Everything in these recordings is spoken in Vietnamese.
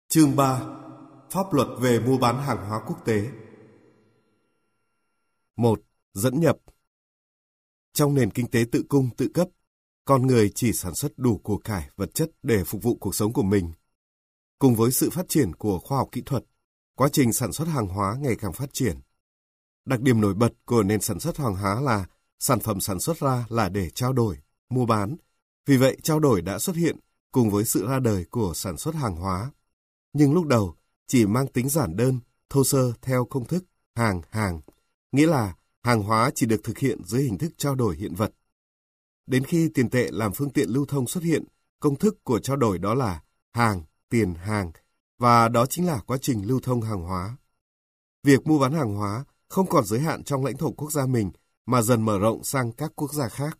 Chương 3. Pháp luật về mua bán hàng hóa quốc tế. 1. Dẫn nhập. Trong nền kinh tế tự cung tự cấp, con người chỉ sản xuất đủ của cải vật chất để phục vụ cuộc sống của mình. Cùng với sự phát triển của khoa học kỹ thuật, quá trình sản xuất hàng hóa ngày càng phát triển. Đặc điểm nổi bật của nền sản xuất hàng hóa là sản phẩm sản xuất ra là để trao đổi, mua bán. Vì vậy, trao đổi đã xuất hiện cùng với sự ra đời của sản xuất hàng hóa. Nhưng lúc đầu chỉ mang tính giản đơn, thô sơ theo công thức hàng, nghĩa là hàng hóa chỉ được thực hiện dưới hình thức trao đổi hiện vật. Đến khi tiền tệ làm phương tiện lưu thông xuất hiện, công thức của trao đổi đó là hàng, tiền hàng, và đó chính là quá trình lưu thông hàng hóa. Việc mua bán hàng hóa không còn giới hạn trong lãnh thổ quốc gia mình mà dần mở rộng sang các quốc gia khác.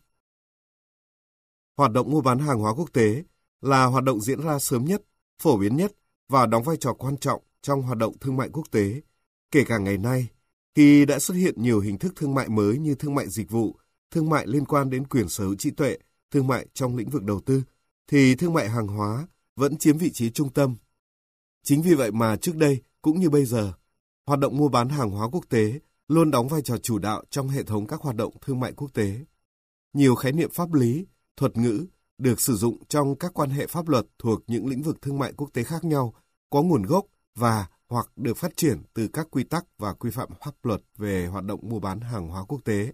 Hoạt động mua bán hàng hóa quốc tế là hoạt động diễn ra sớm nhất, phổ biến nhất và đóng vai trò quan trọng trong hoạt động thương mại quốc tế. Kể cả ngày nay, khi đã xuất hiện nhiều hình thức thương mại mới như thương mại dịch vụ, thương mại liên quan đến quyền sở hữu trí tuệ, thương mại trong lĩnh vực đầu tư, thì thương mại hàng hóa vẫn chiếm vị trí trung tâm. Chính vì vậy mà trước đây cũng như bây giờ, hoạt động mua bán hàng hóa quốc tế luôn đóng vai trò chủ đạo trong hệ thống các hoạt động thương mại quốc tế. Nhiều khái niệm pháp lý, thuật ngữ được sử dụng trong các quan hệ pháp luật thuộc những lĩnh vực thương mại quốc tế khác nhau, có nguồn gốc và hoặc được phát triển từ các quy tắc và quy phạm pháp luật về hoạt động mua bán hàng hóa quốc tế.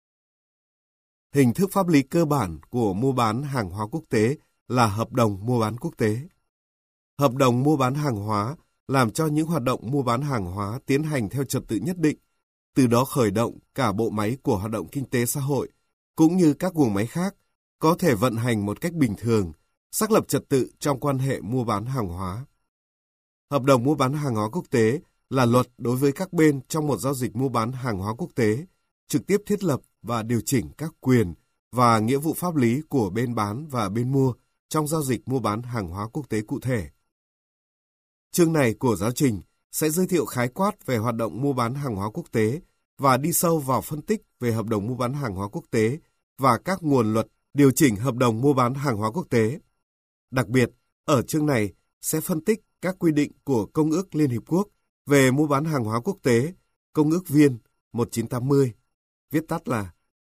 Hình thức pháp lý cơ bản của mua bán hàng hóa quốc tế là hợp đồng mua bán quốc tế. Hợp đồng mua bán hàng hóa làm cho những hoạt động mua bán hàng hóa tiến hành theo trật tự nhất định, từ đó khởi động cả bộ máy của hoạt động kinh tế xã hội, cũng như các guồng máy khác, có thể vận hành một cách bình thường, xác lập trật tự trong quan hệ mua bán hàng hóa. Hợp đồng mua bán hàng hóa quốc tế là luật đối với các bên trong một giao dịch mua bán hàng hóa quốc tế, trực tiếp thiết lập và điều chỉnh các quyền và nghĩa vụ pháp lý của bên bán và bên mua trong giao dịch mua bán hàng hóa quốc tế cụ thể. Chương này của giáo trình sẽ giới thiệu khái quát về hoạt động mua bán hàng hóa quốc tế và đi sâu vào phân tích về hợp đồng mua bán hàng hóa quốc tế và các nguồn luật điều chỉnh hợp đồng mua bán hàng hóa quốc tế. Đặc biệt, ở chương này sẽ phân tích các quy định của Công ước Liên Hiệp Quốc về mua bán hàng hóa quốc tế, Công ước Viên 1980, viết tắt là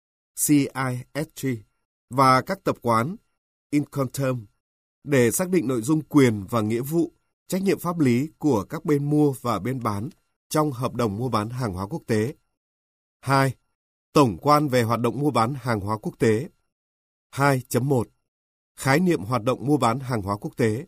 CISG, và các tập quán Incoterm để xác định nội dung quyền và nghĩa vụ, trách nhiệm pháp lý của các bên mua và bên bán trong hợp đồng mua bán hàng hóa quốc tế. 2. Tổng quan về hoạt động mua bán hàng hóa quốc tế. 2.1. Khái niệm hoạt động mua bán hàng hóa quốc tế.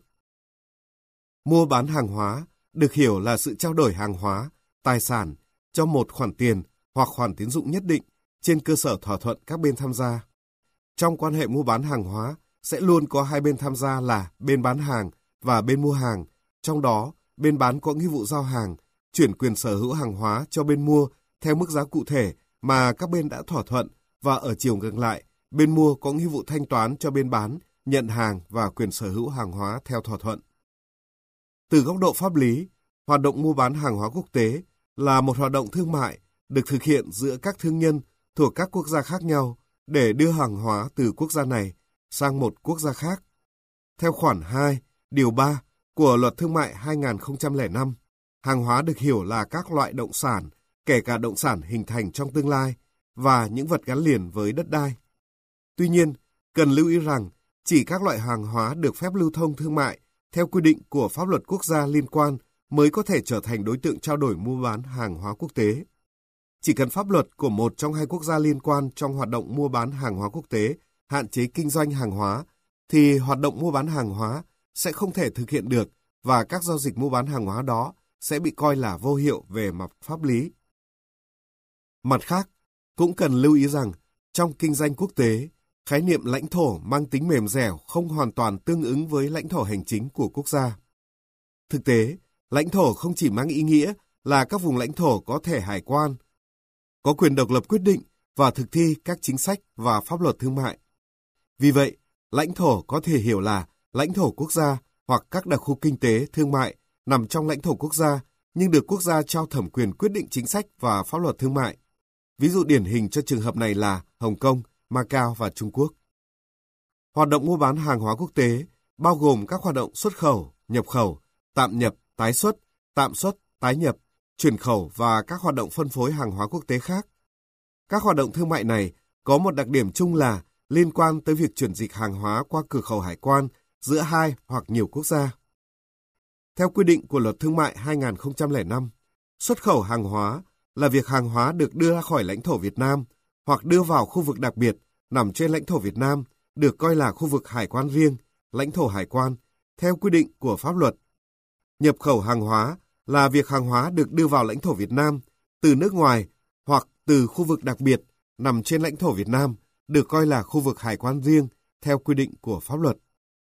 Mua bán hàng hóa được hiểu là sự trao đổi hàng hóa, tài sản cho một khoản tiền hoặc khoản tín dụng nhất định trên cơ sở thỏa thuận các bên tham gia. Trong quan hệ mua bán hàng hóa sẽ luôn có hai bên tham gia là bên bán hàng và bên mua hàng, trong đó bên bán có nghĩa vụ giao hàng, chuyển quyền sở hữu hàng hóa cho bên mua theo mức giá cụ thể mà các bên đã thỏa thuận, và ở chiều ngược lại, bên mua có nghĩa vụ thanh toán cho bên bán, nhận hàng và quyền sở hữu hàng hóa theo thỏa thuận. Từ góc độ pháp lý, hoạt động mua bán hàng hóa quốc tế là một hoạt động thương mại được thực hiện giữa các thương nhân thuộc các quốc gia khác nhau để đưa hàng hóa từ quốc gia này sang một quốc gia khác. Theo khoản 2, điều 3 của Luật Thương mại 2005, hàng hóa được hiểu là các loại động sản, kể cả động sản hình thành trong tương lai, và những vật gắn liền với đất đai. Tuy nhiên, cần lưu ý rằng chỉ các loại hàng hóa được phép lưu thông thương mại theo quy định của pháp luật quốc gia liên quan mới có thể trở thành đối tượng trao đổi mua bán hàng hóa quốc tế. Chỉ cần pháp luật của một trong hai quốc gia liên quan trong hoạt động mua bán hàng hóa quốc tế hạn chế kinh doanh hàng hóa, thì hoạt động mua bán hàng hóa sẽ không thể thực hiện được và các giao dịch mua bán hàng hóa đó sẽ bị coi là vô hiệu về mặt pháp lý. Mặt khác, cũng cần lưu ý rằng trong kinh doanh quốc tế, khái niệm lãnh thổ mang tính mềm dẻo không hoàn toàn tương ứng với lãnh thổ hành chính của quốc gia. Thực tế, lãnh thổ không chỉ mang ý nghĩa là các vùng lãnh thổ có thẻ hải quan, có quyền độc lập quyết định và thực thi các chính sách và pháp luật thương mại. Vì vậy, lãnh thổ có thể hiểu là lãnh thổ quốc gia hoặc các đặc khu kinh tế, thương mại nằm trong lãnh thổ quốc gia nhưng được quốc gia trao thẩm quyền quyết định chính sách và pháp luật thương mại. Ví dụ điển hình cho trường hợp này là Hồng Kông, Macau và Trung Quốc. Hoạt động mua bán hàng hóa quốc tế bao gồm các hoạt động xuất khẩu, nhập khẩu, tạm nhập, tái xuất, tạm xuất, tái nhập, chuyển khẩu và các hoạt động phân phối hàng hóa quốc tế khác. Các hoạt động thương mại này có một đặc điểm chung là liên quan tới việc chuyển dịch hàng hóa qua cửa khẩu hải quan giữa hai hoặc nhiều quốc gia. Theo quy định của Luật Thương mại 2005, xuất khẩu hàng hóa là việc hàng hóa được đưa ra khỏi lãnh thổ Việt Nam hoặc đưa vào khu vực đặc biệt nằm trên lãnh thổ Việt Nam, được coi là khu vực hải quan riêng, lãnh thổ hải quan, theo quy định của pháp luật. Nhập khẩu hàng hóa là việc hàng hóa được đưa vào lãnh thổ Việt Nam từ nước ngoài hoặc từ khu vực đặc biệt nằm trên lãnh thổ Việt Nam, được coi là khu vực hải quan riêng, theo quy định của pháp luật.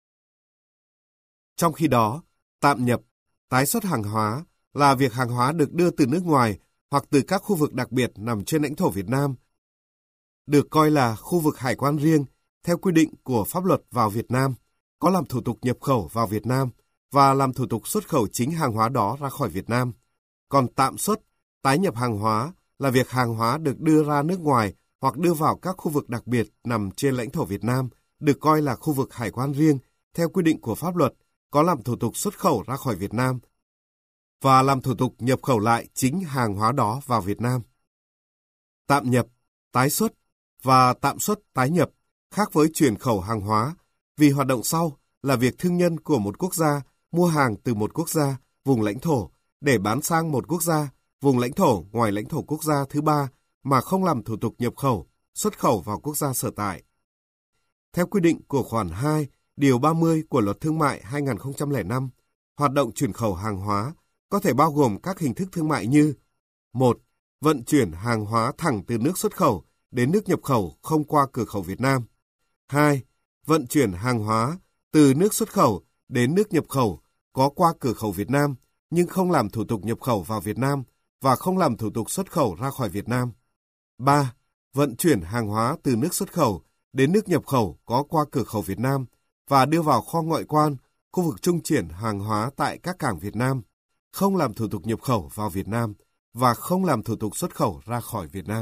Trong khi đó, tạm nhập, tái xuất hàng hóa là việc hàng hóa được đưa từ nước ngoài hoặc từ các khu vực đặc biệt nằm trên lãnh thổ Việt Nam, được coi là khu vực hải quan riêng theo quy định của pháp luật vào Việt Nam, có làm thủ tục nhập khẩu vào Việt Nam và làm thủ tục xuất khẩu chính hàng hóa đó ra khỏi Việt Nam. Còn tạm xuất, tái nhập hàng hóa là việc hàng hóa được đưa ra nước ngoài hoặc đưa vào các khu vực đặc biệt nằm trên lãnh thổ Việt Nam, được coi là khu vực hải quan riêng theo quy định của pháp luật, có làm thủ tục xuất khẩu ra khỏi Việt Nam và làm thủ tục nhập khẩu lại chính hàng hóa đó vào Việt Nam. Tạm nhập, tái xuất và tạm xuất tái nhập khác với chuyển khẩu hàng hóa, vì hoạt động sau là việc thương nhân của một quốc gia mua hàng từ một quốc gia, vùng lãnh thổ để bán sang một quốc gia, vùng lãnh thổ ngoài lãnh thổ quốc gia thứ ba mà không làm thủ tục nhập khẩu, xuất khẩu vào quốc gia sở tại. Theo quy định của khoản 2, điều 30 của Luật Thương mại 2005, hoạt động chuyển khẩu hàng hóa có thể bao gồm các hình thức thương mại như: 1. Vận chuyển hàng hóa thẳng từ nước xuất khẩu đến nước nhập khẩu không qua cửa khẩu Việt Nam. 2. Vận chuyển hàng hóa từ nước xuất khẩu đến nước nhập khẩu có qua cửa khẩu Việt Nam nhưng không làm thủ tục nhập khẩu vào Việt Nam và không làm thủ tục xuất khẩu ra khỏi Việt Nam. 3. Vận chuyển hàng hóa từ nước xuất khẩu đến nước nhập khẩu có qua cửa khẩu Việt Nam và đưa vào kho ngoại quan, khu vực trung chuyển hàng hóa tại các cảng Việt Nam, không làm thủ tục nhập khẩu vào Việt Nam và không làm thủ tục xuất khẩu ra khỏi Việt Nam.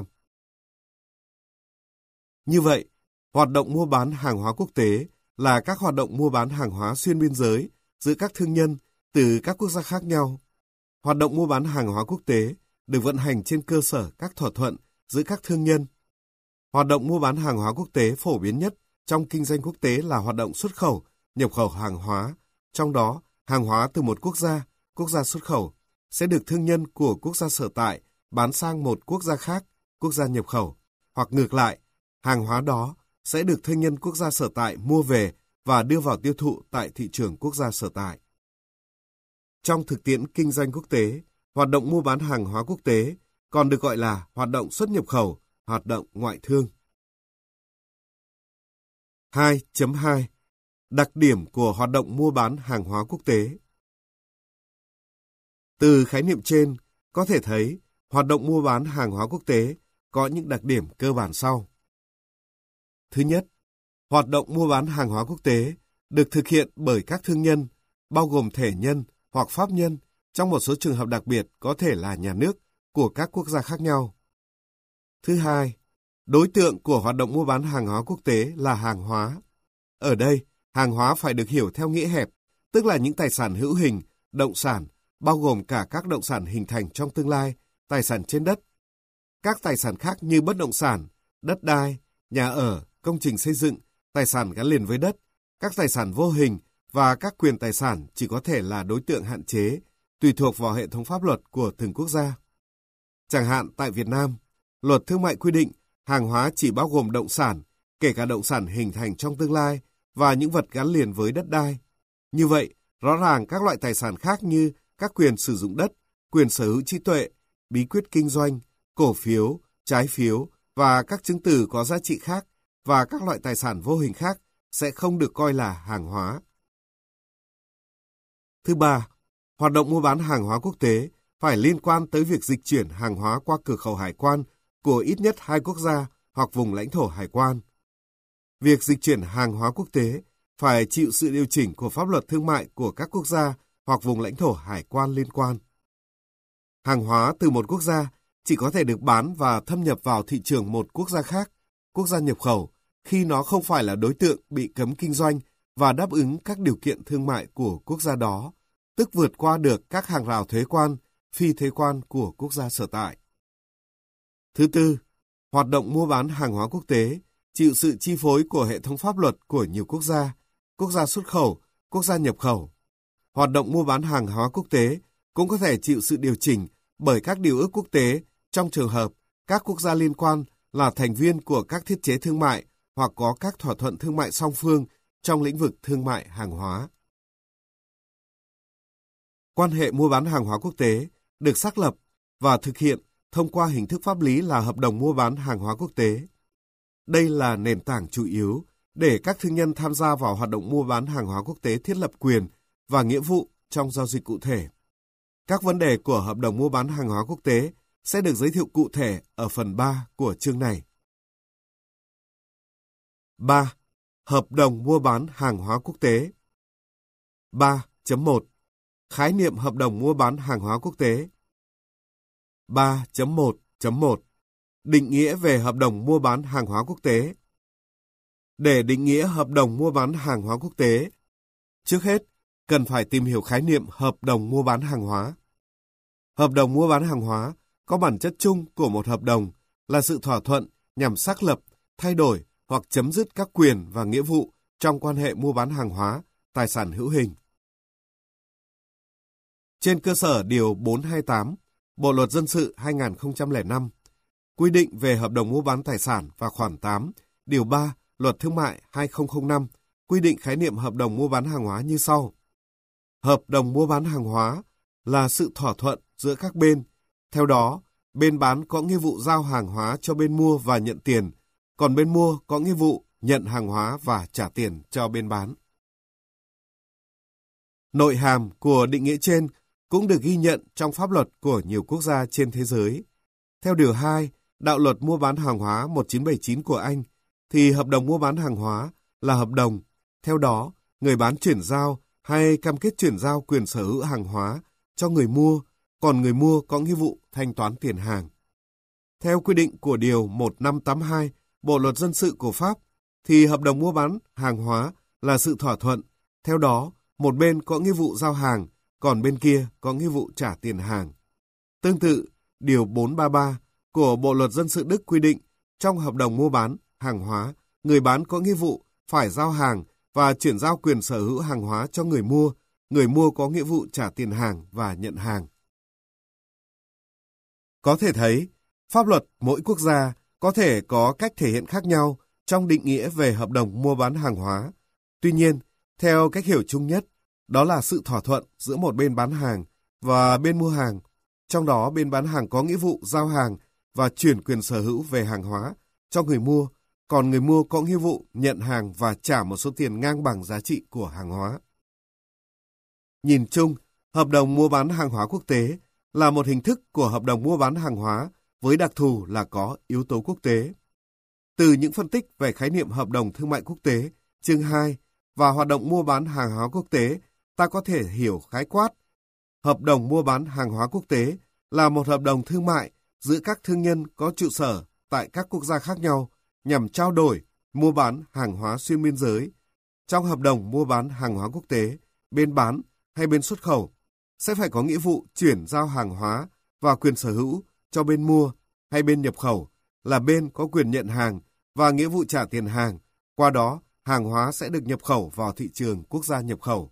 Như vậy, hoạt động mua bán hàng hóa quốc tế là các hoạt động mua bán hàng hóa xuyên biên giới giữa các thương nhân từ các quốc gia khác nhau. Hoạt động mua bán hàng hóa quốc tế được vận hành trên cơ sở các thỏa thuận giữa các thương nhân. Hoạt động mua bán hàng hóa quốc tế phổ biến nhất trong kinh doanh quốc tế là hoạt động xuất khẩu, nhập khẩu hàng hóa, trong đó hàng hóa từ một quốc gia xuất khẩu, sẽ được thương nhân của quốc gia sở tại bán sang một quốc gia khác, quốc gia nhập khẩu, hoặc ngược lại, hàng hóa đó sẽ được thương nhân quốc gia sở tại mua về và đưa vào tiêu thụ tại thị trường quốc gia sở tại. Trong thực tiễn kinh doanh quốc tế, hoạt động mua bán hàng hóa quốc tế còn được gọi là hoạt động xuất nhập khẩu, hoạt động ngoại thương. 2.2 Đặc điểm của hoạt động mua bán hàng hóa quốc tế. Từ khái niệm trên, có thể thấy hoạt động mua bán hàng hóa quốc tế có những đặc điểm cơ bản sau. Thứ nhất, hoạt động mua bán hàng hóa quốc tế được thực hiện bởi các thương nhân, bao gồm thể nhân hoặc pháp nhân, trong một số trường hợp đặc biệt có thể là nhà nước của các quốc gia khác nhau. Thứ hai, đối tượng của hoạt động mua bán hàng hóa quốc tế là hàng hóa. Ở đây, hàng hóa phải được hiểu theo nghĩa hẹp, tức là những tài sản hữu hình, động sản, bao gồm cả các động sản hình thành trong tương lai, tài sản trên đất. Các tài sản khác như bất động sản, đất đai, nhà ở, công trình xây dựng, tài sản gắn liền với đất, các tài sản vô hình và các quyền tài sản chỉ có thể là đối tượng hạn chế, tùy thuộc vào hệ thống pháp luật của từng quốc gia. Chẳng hạn tại Việt Nam, Luật Thương mại quy định hàng hóa chỉ bao gồm động sản, kể cả động sản hình thành trong tương lai và những vật gắn liền với đất đai. Như vậy, rõ ràng các loại tài sản khác như các quyền sử dụng đất, quyền sở hữu trí tuệ, bí quyết kinh doanh, cổ phiếu, trái phiếu và các chứng từ có giá trị khác và các loại tài sản vô hình khác sẽ không được coi là hàng hóa. Thứ ba, hoạt động mua bán hàng hóa quốc tế phải liên quan tới việc dịch chuyển hàng hóa qua cửa khẩu hải quan của ít nhất hai quốc gia hoặc vùng lãnh thổ hải quan. Việc dịch chuyển hàng hóa quốc tế phải chịu sự điều chỉnh của pháp luật thương mại của các quốc gia hoặc vùng lãnh thổ hải quan liên quan. Hàng hóa từ một quốc gia chỉ có thể được bán và thâm nhập vào thị trường một quốc gia khác, quốc gia nhập khẩu, khi nó không phải là đối tượng bị cấm kinh doanh và đáp ứng các điều kiện thương mại của quốc gia đó, tức vượt qua được các hàng rào thuế quan, phi thuế quan của quốc gia sở tại. Thứ tư, hoạt động mua bán hàng hóa quốc tế chịu sự chi phối của hệ thống pháp luật của nhiều quốc gia xuất khẩu, quốc gia nhập khẩu. Hoạt động mua bán hàng hóa quốc tế cũng có thể chịu sự điều chỉnh bởi các điều ước quốc tế trong trường hợp các quốc gia liên quan là thành viên của các thiết chế thương mại hoặc có các thỏa thuận thương mại song phương trong lĩnh vực thương mại hàng hóa. Quan hệ mua bán hàng hóa quốc tế được xác lập và thực hiện thông qua hình thức pháp lý là hợp đồng mua bán hàng hóa quốc tế. Đây là nền tảng chủ yếu để các thương nhân tham gia vào hoạt động mua bán hàng hóa quốc tế thiết lập quyền và nghĩa vụ trong giao dịch cụ thể. Các vấn đề của hợp đồng mua bán hàng hóa quốc tế sẽ được giới thiệu cụ thể ở phần 3 của chương này. 3. Hợp đồng mua bán hàng hóa quốc tế. 3.1. Khái niệm hợp đồng mua bán hàng hóa quốc tế. 3.1.1. Định nghĩa về hợp đồng mua bán hàng hóa quốc tế. Để định nghĩa hợp đồng mua bán hàng hóa quốc tế, trước hết, cần phải tìm hiểu khái niệm hợp đồng mua bán hàng hóa. Hợp đồng mua bán hàng hóa có bản chất chung của một hợp đồng là sự thỏa thuận nhằm xác lập, thay đổi hoặc chấm dứt các quyền và nghĩa vụ trong quan hệ mua bán hàng hóa, tài sản hữu hình. Trên cơ sở Điều 428, Bộ Luật Dân sự 2005, quy định về hợp đồng mua bán tài sản và khoản 8, Điều 3, Luật Thương mại 2005, quy định khái niệm hợp đồng mua bán hàng hóa như sau. Hợp đồng mua bán hàng hóa là sự thỏa thuận giữa các bên. Theo đó, bên bán có nghĩa vụ giao hàng hóa cho bên mua và nhận tiền, còn bên mua có nghĩa vụ nhận hàng hóa và trả tiền cho bên bán. Nội hàm của định nghĩa trên cũng được ghi nhận trong pháp luật của nhiều quốc gia trên thế giới. Theo Điều 2, Đạo luật mua bán hàng hóa 1979 của Anh, thì hợp đồng mua bán hàng hóa là hợp đồng. Theo đó, người bán chuyển giao hay cam kết chuyển giao quyền sở hữu hàng hóa cho người mua, còn người mua có nghĩa vụ thanh toán tiền hàng. Theo quy định của Điều 1582 Bộ Luật Dân sự của Pháp, thì hợp đồng mua bán hàng hóa là sự thỏa thuận. Theo đó, một bên có nghĩa vụ giao hàng, còn bên kia có nghĩa vụ trả tiền hàng. Tương tự, Điều 433 của Bộ Luật Dân sự Đức quy định, trong hợp đồng mua bán hàng hóa, người bán có nghĩa vụ phải giao hàng và chuyển giao quyền sở hữu hàng hóa cho người mua có nghĩa vụ trả tiền hàng và nhận hàng. Có thể thấy, pháp luật mỗi quốc gia có thể có cách thể hiện khác nhau trong định nghĩa về hợp đồng mua bán hàng hóa. Tuy nhiên, theo cách hiểu chung nhất, đó là sự thỏa thuận giữa một bên bán hàng và bên mua hàng. Trong đó, bên bán hàng có nghĩa vụ giao hàng và chuyển quyền sở hữu về hàng hóa cho người mua, còn người mua có nghĩa vụ nhận hàng và trả một số tiền ngang bằng giá trị của hàng hóa. Nhìn chung, hợp đồng mua bán hàng hóa quốc tế là một hình thức của hợp đồng mua bán hàng hóa với đặc thù là có yếu tố quốc tế. Từ những phân tích về khái niệm hợp đồng thương mại quốc tế, chương 2 và hoạt động mua bán hàng hóa quốc tế, ta có thể hiểu khái quát. Hợp đồng mua bán hàng hóa quốc tế là một hợp đồng thương mại giữa các thương nhân có trụ sở tại các quốc gia khác nhau nhằm trao đổi, mua bán hàng hóa xuyên biên giới. Trong hợp đồng mua bán hàng hóa quốc tế, bên bán hay bên xuất khẩu sẽ phải có nghĩa vụ chuyển giao hàng hóa và quyền sở hữu cho bên mua hay bên nhập khẩu là bên có quyền nhận hàng và nghĩa vụ trả tiền hàng. Qua đó, hàng hóa sẽ được nhập khẩu vào thị trường quốc gia nhập khẩu.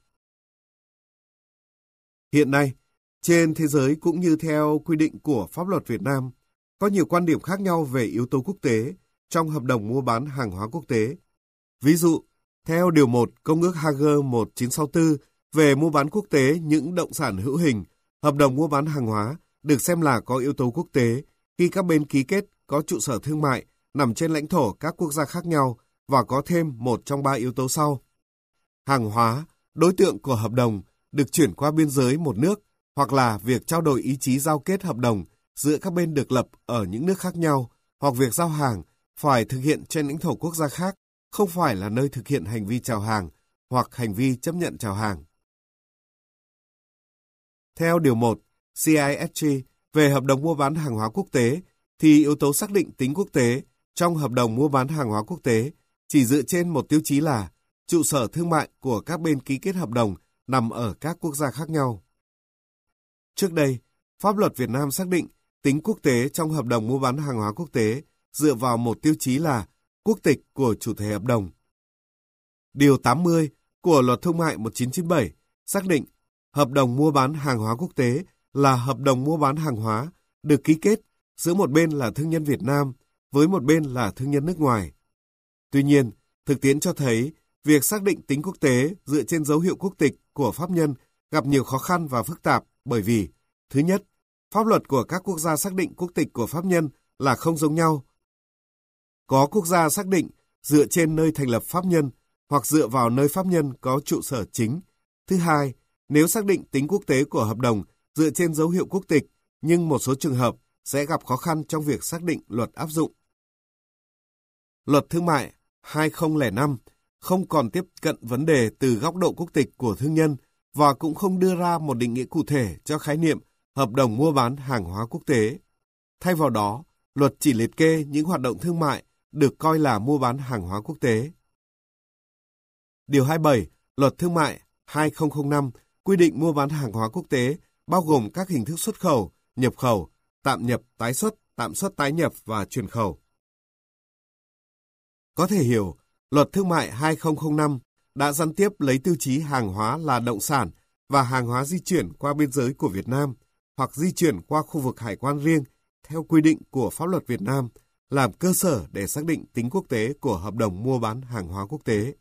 Hiện nay, trên thế giới cũng như theo quy định của pháp luật Việt Nam, có nhiều quan điểm khác nhau về yếu tố quốc tế trong hợp đồng mua bán hàng hóa quốc tế. Ví dụ, theo Điều 1 Công ước Hague 1964 về mua bán quốc tế những động sản hữu hình, hợp đồng mua bán hàng hóa được xem là có yếu tố quốc tế khi các bên ký kết có trụ sở thương mại nằm trên lãnh thổ các quốc gia khác nhau và có thêm một trong 3 yếu tố sau. Hàng hóa, đối tượng của hợp đồng được chuyển qua biên giới một nước hoặc là việc trao đổi ý chí giao kết hợp đồng giữa các bên được lập ở những nước khác nhau hoặc việc giao hàng phải thực hiện trên lãnh thổ quốc gia khác, không phải là nơi thực hiện hành vi chào hàng hoặc hành vi chấp nhận chào hàng. Theo Điều 1 CISG về hợp đồng mua bán hàng hóa quốc tế, thì yếu tố xác định tính quốc tế trong hợp đồng mua bán hàng hóa quốc tế chỉ dựa trên một tiêu chí là trụ sở thương mại của các bên ký kết hợp đồng nằm ở các quốc gia khác nhau. Trước đây, pháp luật Việt Nam xác định tính quốc tế trong hợp đồng mua bán hàng hóa quốc tế dựa vào một tiêu chí là quốc tịch của chủ thể hợp đồng. Điều 80 của Luật Thương mại 1997 xác định hợp đồng mua bán hàng hóa quốc tế là hợp đồng mua bán hàng hóa được ký kết giữa một bên là thương nhân Việt Nam với một bên là thương nhân nước ngoài. Tuy nhiên, thực tiễn cho thấy việc xác định tính quốc tế dựa trên dấu hiệu quốc tịch của pháp nhân gặp nhiều khó khăn và phức tạp bởi vì, thứ nhất, pháp luật của các quốc gia xác định quốc tịch của pháp nhân là không giống nhau. Có quốc gia xác định dựa trên nơi thành lập pháp nhân hoặc dựa vào nơi pháp nhân có trụ sở chính. Thứ hai, nếu xác định tính quốc tế của hợp đồng dựa trên dấu hiệu quốc tịch, nhưng một số trường hợp sẽ gặp khó khăn trong việc xác định luật áp dụng. Luật Thương mại 2005 không còn tiếp cận vấn đề từ góc độ quốc tịch của thương nhân và cũng không đưa ra một định nghĩa cụ thể cho khái niệm hợp đồng mua bán hàng hóa quốc tế. Thay vào đó, luật chỉ liệt kê những hoạt động thương mại được coi là mua bán hàng hóa quốc tế. Điều 27, Luật Thương mại 2005 quy định mua bán hàng hóa quốc tế bao gồm các hình thức xuất khẩu, nhập khẩu, tạm nhập, tái xuất tái nhập và chuyển khẩu. Có thể hiểu, Luật Thương mại 2005 đã gián tiếp lấy tiêu chí hàng hóa là động sản và hàng hóa di chuyển qua biên giới của Việt Nam hoặc di chuyển qua khu vực hải quan riêng theo quy định của pháp luật Việt Nam làm cơ sở để xác định tính quốc tế của hợp đồng mua bán hàng hóa quốc tế.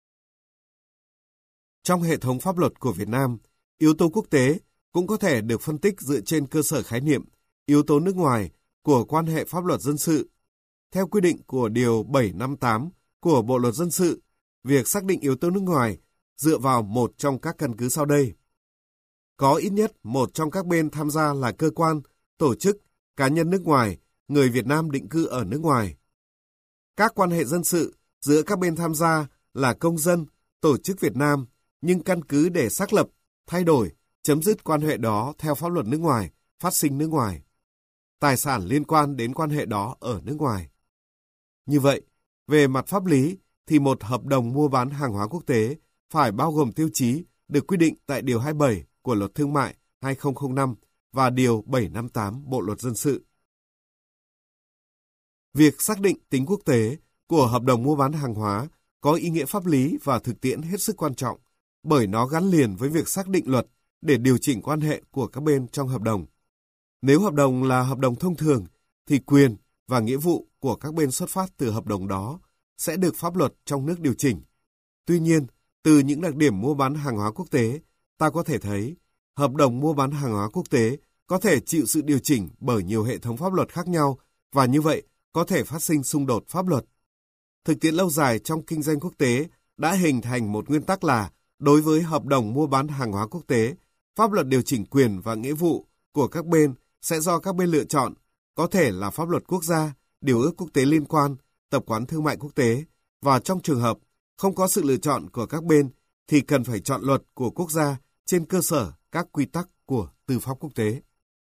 Trong hệ thống pháp luật của Việt Nam, yếu tố quốc tế cũng có thể được phân tích dựa trên cơ sở khái niệm yếu tố nước ngoài của quan hệ pháp luật dân sự. Theo quy định của Điều 758 của Bộ Luật Dân sự, việc xác định yếu tố nước ngoài dựa vào một trong các căn cứ sau đây. Có ít nhất một trong các bên tham gia là cơ quan, tổ chức, cá nhân nước ngoài, người Việt Nam định cư ở nước ngoài. Các quan hệ dân sự giữa các bên tham gia là công dân, tổ chức Việt Nam, nhưng căn cứ để xác lập, thay đổi, chấm dứt quan hệ đó theo pháp luật nước ngoài, phát sinh nước ngoài. Tài sản liên quan đến quan hệ đó ở nước ngoài. Như vậy, về mặt pháp lý thì một hợp đồng mua bán hàng hóa quốc tế phải bao gồm tiêu chí được quy định tại Điều 27 của Luật Thương mại 2005 và Điều 758 Bộ Luật Dân sự. Việc xác định tính quốc tế của hợp đồng mua bán hàng hóa có ý nghĩa pháp lý và thực tiễn hết sức quan trọng bởi nó gắn liền với việc xác định luật để điều chỉnh quan hệ của các bên trong hợp đồng. Nếu hợp đồng là hợp đồng thông thường thì quyền và nghĩa vụ của các bên xuất phát từ hợp đồng đó sẽ được pháp luật trong nước điều chỉnh. Tuy nhiên, từ những đặc điểm mua bán hàng hóa quốc tế, ta có thể thấy hợp đồng mua bán hàng hóa quốc tế có thể chịu sự điều chỉnh bởi nhiều hệ thống pháp luật khác nhau và như vậy có thể phát sinh xung đột pháp luật. Thực tiễn lâu dài trong kinh doanh quốc tế đã hình thành một nguyên tắc là đối với hợp đồng mua bán hàng hóa quốc tế, pháp luật điều chỉnh quyền và nghĩa vụ của các bên sẽ do các bên lựa chọn, có thể là pháp luật quốc gia, điều ước quốc tế liên quan, tập quán thương mại quốc tế, và trong trường hợp không có sự lựa chọn của các bên thì cần phải chọn luật của quốc gia trên cơ sở các quy tắc của tư pháp quốc tế.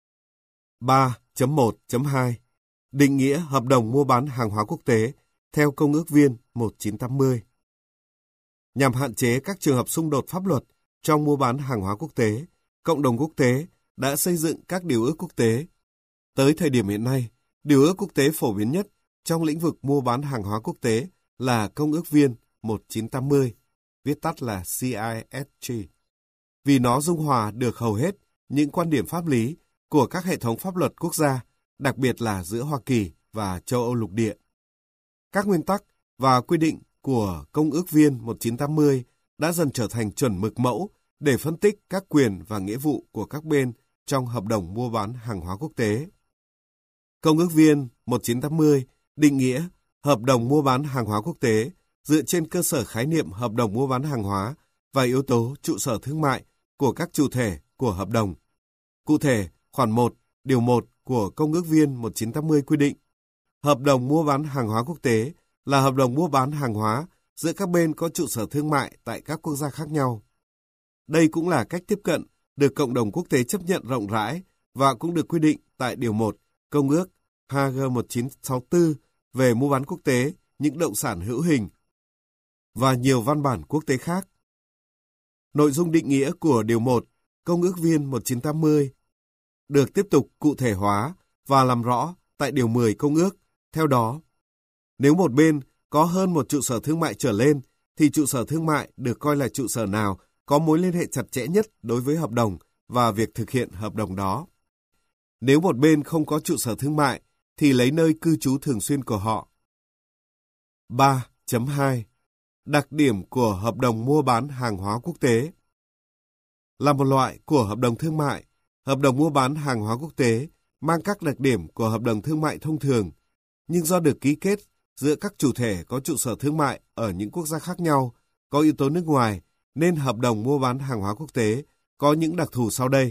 3.1.2 Định nghĩa hợp đồng mua bán hàng hóa quốc tế theo Công ước Viên 1980. Nhằm hạn chế các trường hợp xung đột pháp luật trong mua bán hàng hóa quốc tế, cộng đồng quốc tế đã xây dựng các điều ước quốc tế. Tới thời điểm hiện nay, điều ước quốc tế phổ biến nhất trong lĩnh vực mua bán hàng hóa quốc tế là Công ước Viên 1980, viết tắt là CISG, vì nó dung hòa được hầu hết những quan điểm pháp lý của các hệ thống pháp luật quốc gia, đặc biệt là giữa Hoa Kỳ và châu Âu lục địa. Các nguyên tắc và quy định của Công ước Viên 1980 đã dần trở thành chuẩn mực mẫu để phân tích các quyền và nghĩa vụ của các bên trong hợp đồng mua bán hàng hóa quốc tế. Công ước Viên 1980 định nghĩa hợp đồng mua bán hàng hóa quốc tế dựa trên cơ sở khái niệm hợp đồng mua bán hàng hóa và yếu tố trụ sở thương mại của các chủ thể của hợp đồng. Cụ thể, khoản 1, điều 1 của Công ước Viên 1980 quy định, hợp đồng mua bán hàng hóa quốc tế là hợp đồng mua bán hàng hóa giữa các bên có trụ sở thương mại tại các quốc gia khác nhau. Đây cũng là cách tiếp cận được cộng đồng quốc tế chấp nhận rộng rãi và cũng được quy định tại Điều 1 Công ước Hague 1964 về mua bán quốc tế những động sản hữu hình và nhiều văn bản quốc tế khác. nội dung định nghĩa của Điều 1, Công ước Viên 1980 được tiếp tục cụ thể hóa và làm rõ tại Điều 10 Công ước. Theo đó, nếu một bên có hơn một trụ sở thương mại trở lên, thì trụ sở thương mại được coi là trụ sở nào có mối liên hệ chặt chẽ nhất đối với hợp đồng và việc thực hiện hợp đồng đó. Nếu một bên không có trụ sở thương mại, thì lấy nơi cư trú thường xuyên của họ. 3.2 Đặc điểm của hợp đồng mua bán hàng hóa quốc tế. Là một loại của hợp đồng thương mại, hợp đồng mua bán hàng hóa quốc tế mang các đặc điểm của hợp đồng thương mại thông thường, nhưng do được ký kết giữa các chủ thể có trụ sở thương mại ở những quốc gia khác nhau, có yếu tố nước ngoài, nên hợp đồng mua bán hàng hóa quốc tế có những đặc thù sau đây.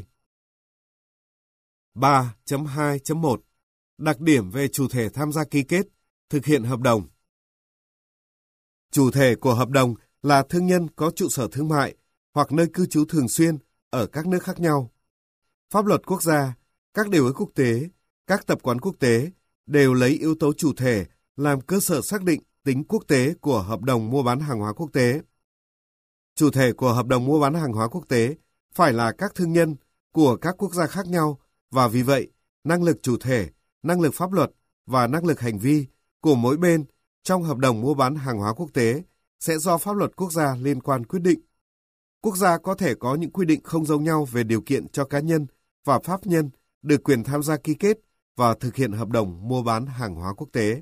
3.2.1 Đặc điểm về chủ thể tham gia ký kết, thực hiện hợp đồng. Chủ thể của hợp đồng là thương nhân có trụ sở thương mại hoặc nơi cư trú thường xuyên ở các nước khác nhau. Pháp luật quốc gia, các điều ước quốc tế, các tập quán quốc tế đều lấy yếu tố chủ thể làm cơ sở xác định tính quốc tế của hợp đồng mua bán hàng hóa quốc tế. Chủ thể của hợp đồng mua bán hàng hóa quốc tế phải là các thương nhân của các quốc gia khác nhau, và vì vậy, năng lực chủ thể, năng lực pháp luật và năng lực hành vi của mỗi bên trong hợp đồng mua bán hàng hóa quốc tế sẽ do pháp luật quốc gia liên quan quyết định. Quốc gia có thể có những quy định không giống nhau về điều kiện cho cá nhân và pháp nhân được quyền tham gia ký kết và thực hiện hợp đồng mua bán hàng hóa quốc tế.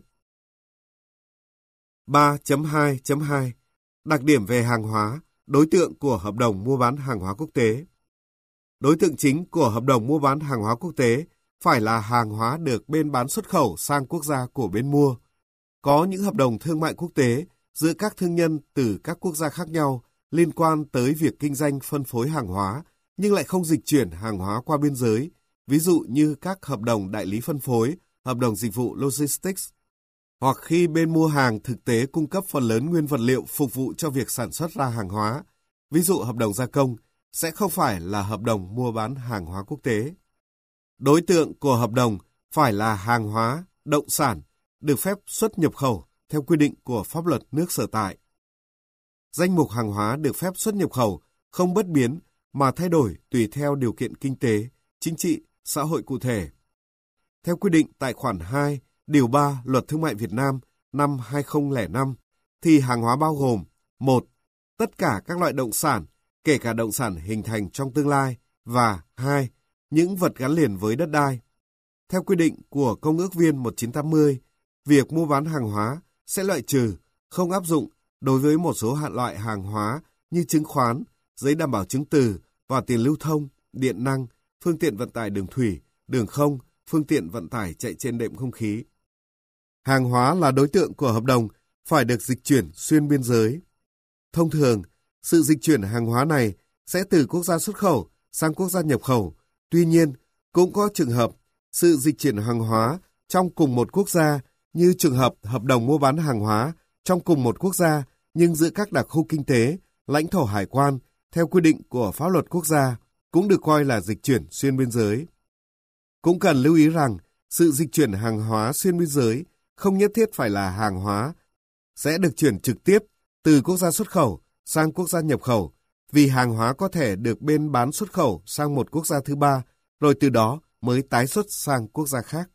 3.2.2 Đặc điểm về hàng hóa, đối tượng của hợp đồng mua bán hàng hóa quốc tế. Đối tượng chính của hợp đồng mua bán hàng hóa quốc tế phải là hàng hóa được bên bán xuất khẩu sang quốc gia của bên mua. Có những hợp đồng thương mại quốc tế giữa các thương nhân từ các quốc gia khác nhau liên quan tới việc kinh doanh phân phối hàng hóa, nhưng lại không dịch chuyển hàng hóa qua biên giới, ví dụ như các hợp đồng đại lý phân phối, hợp đồng dịch vụ logistics, hoặc khi bên mua hàng thực tế cung cấp phần lớn nguyên vật liệu phục vụ cho việc sản xuất ra hàng hóa, ví dụ hợp đồng gia công, sẽ không phải là hợp đồng mua bán hàng hóa quốc tế. Đối tượng của hợp đồng phải là hàng hóa, động sản, được phép xuất nhập khẩu theo quy định của pháp luật nước sở tại. Danh mục hàng hóa được phép xuất nhập khẩu không bất biến mà thay đổi tùy theo điều kiện kinh tế, chính trị, xã hội cụ thể. Theo quy định tại khoản 2, điều 3 Luật Thương mại Việt Nam năm 2005, thì hàng hóa bao gồm: 1. Tất cả các loại động sản, kể cả động sản hình thành trong tương lai, và 2. Những vật gắn liền với đất đai. Theo quy định của Công ước Viên 1980, việc mua bán hàng hóa sẽ loại trừ, không áp dụng đối với một số hạn loại hàng hóa như chứng khoán, giấy đảm bảo chứng từ và tiền lưu thông, điện năng, phương tiện vận tải đường thủy, đường không, phương tiện vận tải chạy trên đệm không khí. Hàng hóa là đối tượng của hợp đồng phải được dịch chuyển xuyên biên giới. Thông thường, sự dịch chuyển hàng hóa này sẽ từ quốc gia xuất khẩu sang quốc gia nhập khẩu. Tuy nhiên, cũng có trường hợp sự dịch chuyển hàng hóa trong cùng một quốc gia, như trường hợp hợp đồng mua bán hàng hóa trong cùng một quốc gia nhưng giữa các đặc khu kinh tế, lãnh thổ hải quan theo quy định của pháp luật quốc gia, cũng được coi là dịch chuyển xuyên biên giới. Cũng cần lưu ý rằng, sự dịch chuyển hàng hóa xuyên biên giới không nhất thiết phải là hàng hóa sẽ được chuyển trực tiếp từ quốc gia xuất khẩu sang quốc gia nhập khẩu, vì hàng hóa có thể được bên bán xuất khẩu sang một quốc gia thứ ba, rồi từ đó mới tái xuất sang quốc gia khác.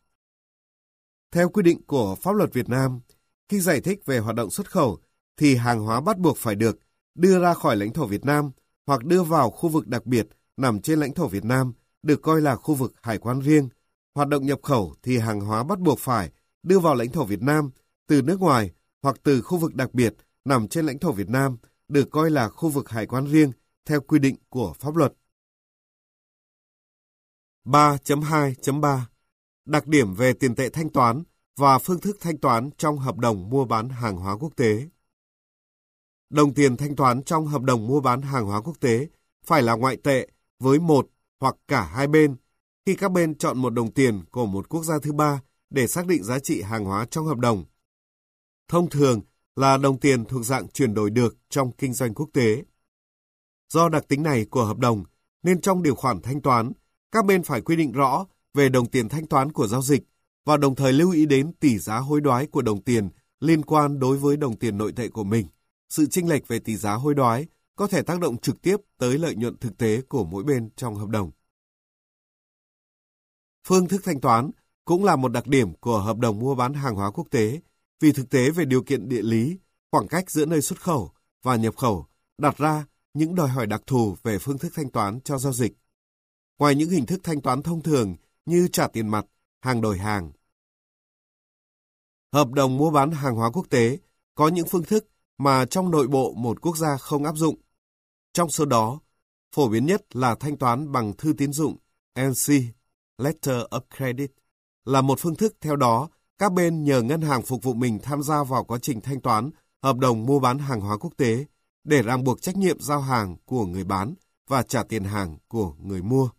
Theo quy định của pháp luật Việt Nam, khi giải thích về hoạt động xuất khẩu, thì hàng hóa bắt buộc phải được đưa ra khỏi lãnh thổ Việt Nam hoặc đưa vào khu vực đặc biệt nằm trên lãnh thổ Việt Nam, được coi là khu vực hải quan riêng. Hoạt động nhập khẩu thì hàng hóa bắt buộc phải đưa vào lãnh thổ Việt Nam từ nước ngoài hoặc từ khu vực đặc biệt nằm trên lãnh thổ Việt Nam, được coi là khu vực hải quan riêng theo quy định của pháp luật. 3.2.3 Đặc điểm về tiền tệ thanh toán và phương thức thanh toán trong hợp đồng mua bán hàng hóa quốc tế. Đồng tiền thanh toán trong hợp đồng mua bán hàng hóa quốc tế phải là ngoại tệ với một hoặc cả hai bên, khi các bên chọn một đồng tiền của một quốc gia thứ ba để xác định giá trị hàng hóa trong hợp đồng. Thông thường là đồng tiền thuộc dạng chuyển đổi được trong kinh doanh quốc tế. Do đặc tính này của hợp đồng, nên trong điều khoản thanh toán, các bên phải quy định rõ về đồng tiền thanh toán của giao dịch và đồng thời lưu ý đến tỷ giá hối đoái của đồng tiền liên quan đối với đồng tiền nội tệ của mình. Sự chênh lệch về tỷ giá hối đoái có thể tác động trực tiếp tới lợi nhuận thực tế của mỗi bên trong hợp đồng. Phương thức thanh toán cũng là một đặc điểm của hợp đồng mua bán hàng hóa quốc tế, vì thực tế về điều kiện địa lý, khoảng cách giữa nơi xuất khẩu và nhập khẩu đặt ra những đòi hỏi đặc thù về phương thức thanh toán cho giao dịch. Ngoài những hình thức thanh toán thông thường như trả tiền mặt, hàng đổi hàng, hợp đồng mua bán hàng hóa quốc tế có những phương thức mà trong nội bộ một quốc gia không áp dụng. Trong số đó, phổ biến nhất là thanh toán bằng thư tín dụng LC, Letter of Credit, là một phương thức. Theo đó, các bên nhờ ngân hàng phục vụ mình tham gia vào quá trình thanh toán hợp đồng mua bán hàng hóa quốc tế để ràng buộc trách nhiệm giao hàng của người bán và trả tiền hàng của người mua.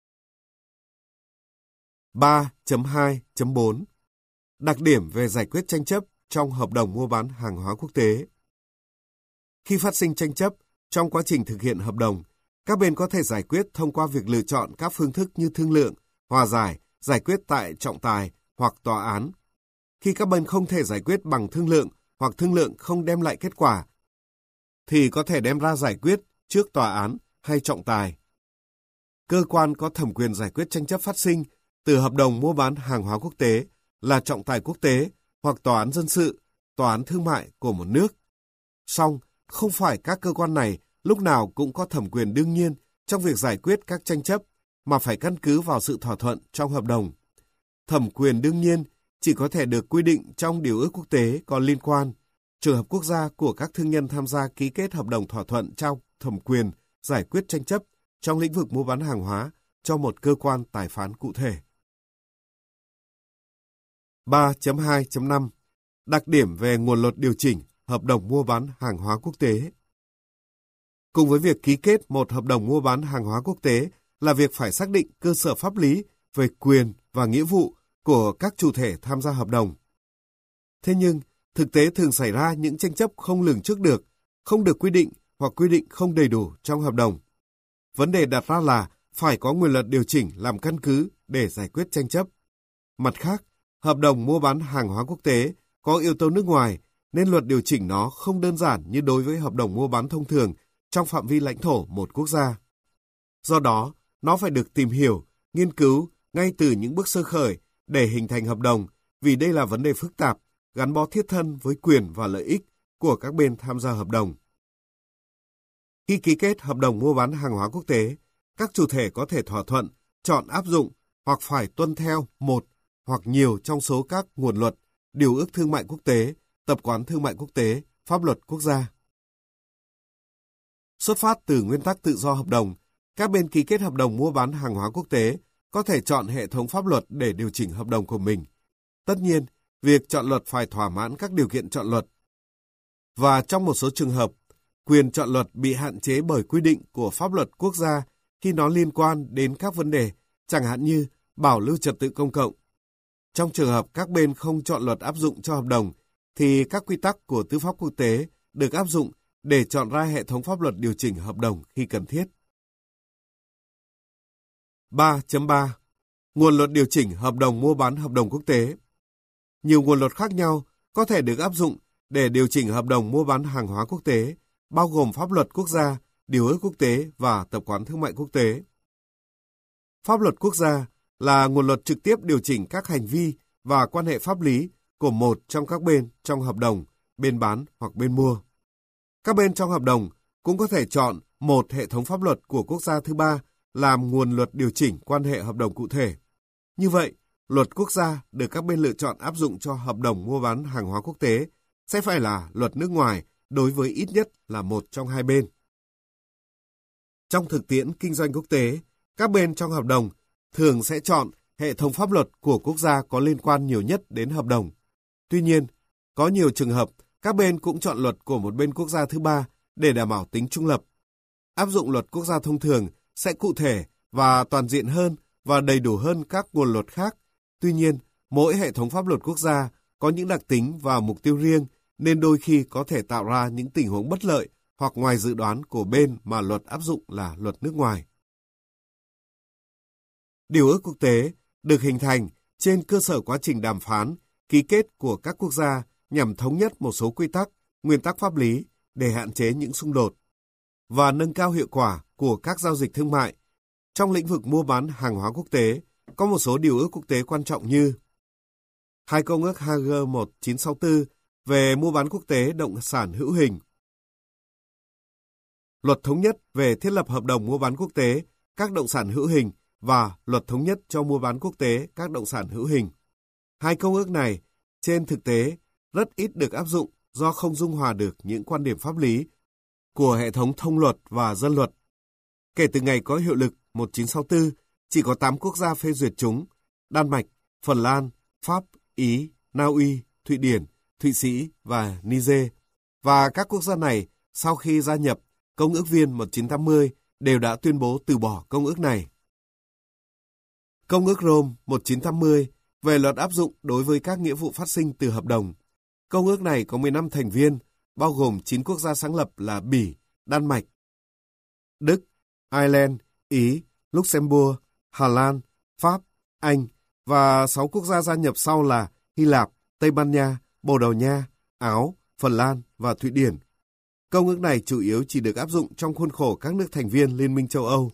3.2.4 Đặc điểm về giải quyết tranh chấp trong hợp đồng mua bán hàng hóa quốc tế. Khi phát sinh tranh chấp trong quá trình thực hiện hợp đồng, các bên có thể giải quyết thông qua việc lựa chọn các phương thức như thương lượng, hòa giải, giải quyết tại trọng tài hoặc tòa án. Khi các bên không thể giải quyết bằng thương lượng hoặc thương lượng không đem lại kết quả, thì có thể đem ra giải quyết trước tòa án hay trọng tài. Cơ quan có thẩm quyền giải quyết tranh chấp phát sinh từ hợp đồng mua bán hàng hóa quốc tế là trọng tài quốc tế hoặc tòa án dân sự, tòa án thương mại của một nước. Song, không phải các cơ quan này lúc nào cũng có thẩm quyền đương nhiên trong việc giải quyết các tranh chấp, mà phải căn cứ vào sự thỏa thuận trong hợp đồng. Thẩm quyền đương nhiên chỉ có thể được quy định trong điều ước quốc tế có liên quan. Trường hợp quốc gia của các thương nhân tham gia ký kết hợp đồng thỏa thuận trao thẩm quyền giải quyết tranh chấp trong lĩnh vực mua bán hàng hóa cho một cơ quan tài phán cụ thể. 3.2.5 Đặc điểm về nguồn luật điều chỉnh hợp đồng mua bán hàng hóa quốc tế. Cùng với việc ký kết một hợp đồng mua bán hàng hóa quốc tế là việc phải xác định cơ sở pháp lý về quyền và nghĩa vụ của các chủ thể tham gia hợp đồng. Thế nhưng, thực tế thường xảy ra những tranh chấp không lường trước được, không được quy định hoặc quy định không đầy đủ trong hợp đồng. Vấn đề đặt ra là phải có nguồn luật điều chỉnh làm căn cứ để giải quyết tranh chấp. Mặt khác, hợp đồng mua bán hàng hóa quốc tế có yếu tố nước ngoài nên luật điều chỉnh nó không đơn giản như đối với hợp đồng mua bán thông thường trong phạm vi lãnh thổ một quốc gia. Do đó, nó phải được tìm hiểu, nghiên cứu ngay từ những bước sơ khởi để hình thành hợp đồng, vì đây là vấn đề phức tạp, gắn bó thiết thân với quyền và lợi ích của các bên tham gia hợp đồng. Khi ký kết hợp đồng mua bán hàng hóa quốc tế, các chủ thể có thể thỏa thuận, chọn áp dụng hoặc phải tuân theo một hoặc nhiều trong số các nguồn luật, điều ước thương mại quốc tế, tập quán thương mại quốc tế, pháp luật quốc gia. Xuất phát từ nguyên tắc tự do hợp đồng, các bên ký kết hợp đồng mua bán hàng hóa quốc tế có thể chọn hệ thống pháp luật để điều chỉnh hợp đồng của mình. Tất nhiên, việc chọn luật phải thỏa mãn các điều kiện chọn luật. Và trong một số trường hợp, quyền chọn luật bị hạn chế bởi quy định của pháp luật quốc gia khi nó liên quan đến các vấn đề, chẳng hạn như bảo lưu trật tự công cộng. Trong trường hợp các bên không chọn luật áp dụng cho hợp đồng, thì các quy tắc của tư pháp quốc tế được áp dụng để chọn ra hệ thống pháp luật điều chỉnh hợp đồng khi cần thiết. 3.3 Nguồn luật điều chỉnh hợp đồng mua bán hợp đồng quốc tế. Nhiều nguồn luật khác nhau có thể được áp dụng để điều chỉnh hợp đồng mua bán hàng hóa quốc tế, bao gồm pháp luật quốc gia, điều ước quốc tế và tập quán thương mại quốc tế. Pháp luật quốc gia là nguồn luật trực tiếp điều chỉnh các hành vi và quan hệ pháp lý của một trong các bên trong hợp đồng, bên bán hoặc bên mua. Các bên trong hợp đồng cũng có thể chọn một hệ thống pháp luật của quốc gia thứ ba làm nguồn luật điều chỉnh quan hệ hợp đồng cụ thể. Như vậy, luật quốc gia được các bên lựa chọn áp dụng cho hợp đồng mua bán hàng hóa quốc tế sẽ phải là luật nước ngoài đối với ít nhất là một trong hai bên. Trong thực tiễn kinh doanh quốc tế, các bên trong hợp đồng thường sẽ chọn hệ thống pháp luật của quốc gia có liên quan nhiều nhất đến hợp đồng. Tuy nhiên, có nhiều trường hợp các bên cũng chọn luật của một bên quốc gia thứ ba để đảm bảo tính trung lập. Áp dụng luật quốc gia thông thường sẽ cụ thể và toàn diện hơn và đầy đủ hơn các nguồn luật khác. Tuy nhiên, mỗi hệ thống pháp luật quốc gia có những đặc tính và mục tiêu riêng nên đôi khi có thể tạo ra những tình huống bất lợi hoặc ngoài dự đoán của bên mà luật áp dụng là luật nước ngoài. Điều ước quốc tế được hình thành trên cơ sở quá trình đàm phán, ký kết của các quốc gia nhằm thống nhất một số quy tắc, nguyên tắc pháp lý để hạn chế những xung đột. và nâng cao hiệu quả của các giao dịch thương mại. Trong lĩnh vực mua bán hàng hóa quốc tế, có một số điều ước quốc tế quan trọng như hai Công ước Hague 1964 về mua bán quốc tế động sản hữu hình, Luật thống nhất về thiết lập hợp đồng mua bán quốc tế các động sản hữu hình và Luật thống nhất cho mua bán quốc tế các động sản hữu hình. Hai công ước này, trên thực tế, rất ít được áp dụng do không dung hòa được những quan điểm pháp lý của hệ thống thông luật và dân luật. Kể từ ngày có hiệu lực 1964, chỉ có 8 quốc gia phê duyệt chúng: Đan Mạch, Phần Lan, Pháp, Ý, Na Uy, Thụy Điển, Thụy Sĩ và Niger. Và các quốc gia này, sau khi gia nhập Công ước Viên 1980, đều đã tuyên bố từ bỏ công ước này. Công ước Rome 1980 về luật áp dụng đối với các nghĩa vụ phát sinh từ hợp đồng. Công ước này có 15 thành viên, bao gồm 9 quốc gia sáng lập là Bỉ, Đan Mạch, Đức, Ireland, Ý, Luxembourg, Hà Lan, Pháp, Anh và 6 quốc gia gia nhập sau là Hy Lạp, Tây Ban Nha, Bồ Đào Nha, Áo, Phần Lan và Thụy Điển. Công ước này chủ yếu chỉ được áp dụng trong khuôn khổ các nước thành viên Liên minh châu Âu.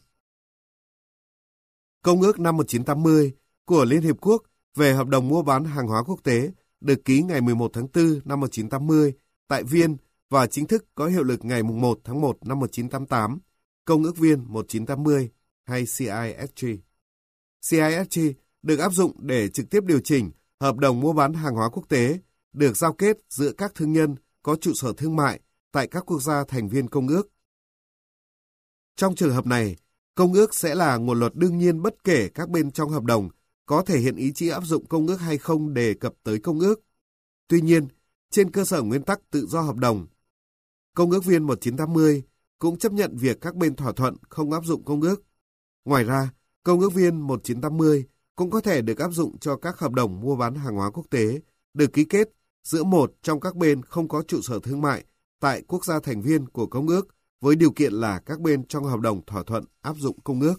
Công ước năm 1980 của Liên Hiệp Quốc về hợp đồng mua bán hàng hóa quốc tế được ký ngày 11 tháng 4 năm 1980 tại Viên và chính thức có hiệu lực ngày 1 tháng 1 năm 1988, Công ước Viên 1980 hay CISG. CISG được áp dụng để trực tiếp điều chỉnh hợp đồng mua bán hàng hóa quốc tế được giao kết giữa các thương nhân có trụ sở thương mại tại các quốc gia thành viên công ước. Trong trường hợp này, công ước sẽ là nguồn luật đương nhiên bất kể các bên trong hợp đồng có thể hiện ý chí áp dụng công ước hay không đề cập tới công ước. Tuy nhiên, trên cơ sở nguyên tắc tự do hợp đồng, Công ước Viên 1980 cũng chấp nhận việc các bên thỏa thuận không áp dụng công ước. Ngoài ra, Công ước Viên 1980 cũng có thể được áp dụng cho các hợp đồng mua bán hàng hóa quốc tế được ký kết giữa một trong các bên không có trụ sở thương mại tại quốc gia thành viên của công ước với điều kiện là các bên trong hợp đồng thỏa thuận áp dụng công ước.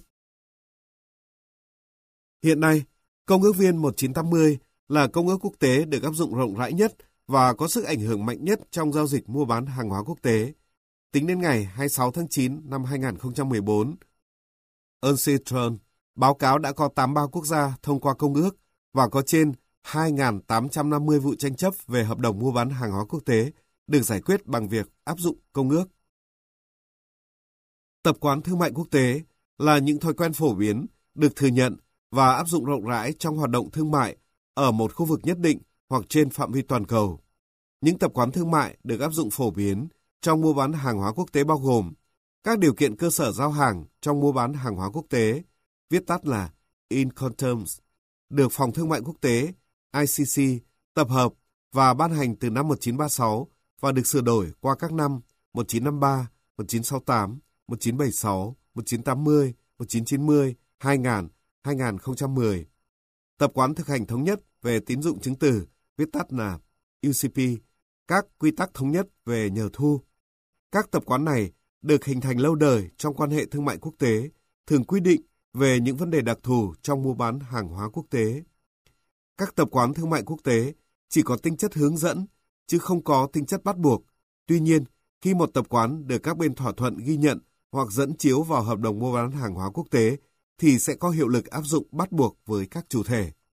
Hiện nay, Công ước Viên 1980 là công ước quốc tế được áp dụng rộng rãi nhất và có sức ảnh hưởng mạnh nhất trong giao dịch mua bán hàng hóa quốc tế. Tính đến ngày 26 tháng 9 năm 2014, Ernst & Young báo cáo đã có 83 quốc gia thông qua công ước và có trên 2.850 vụ tranh chấp về hợp đồng mua bán hàng hóa quốc tế được giải quyết bằng việc áp dụng công ước. Tập quán thương mại quốc tế là những thói quen phổ biến, được thừa nhận và áp dụng rộng rãi trong hoạt động thương mại ở một khu vực nhất định hoặc trên phạm vi toàn cầu. Những tập quán thương mại được áp dụng phổ biến trong mua bán hàng hóa quốc tế bao gồm các điều kiện cơ sở giao hàng trong mua bán hàng hóa quốc tế, viết tắt là Incoterms, được Phòng Thương mại Quốc tế ICC tập hợp và ban hành từ năm 1936 và được sửa đổi qua các năm 1953, 1968, 1976, 1980, 1990, 2000, 2010. Tập quán thực hành thống nhất về tín dụng chứng từ, viết tắt là UCP, các quy tắc thống nhất về nhờ thu. Các tập quán này được hình thành lâu đời trong quan hệ thương mại quốc tế, thường quy định về những vấn đề đặc thù trong mua bán hàng hóa quốc tế. Các tập quán thương mại quốc tế chỉ có tính chất hướng dẫn, chứ không có tính chất bắt buộc. Tuy nhiên, khi một tập quán được các bên thỏa thuận ghi nhận hoặc dẫn chiếu vào hợp đồng mua bán hàng hóa quốc tế, thì sẽ có hiệu lực áp dụng bắt buộc với các chủ thể.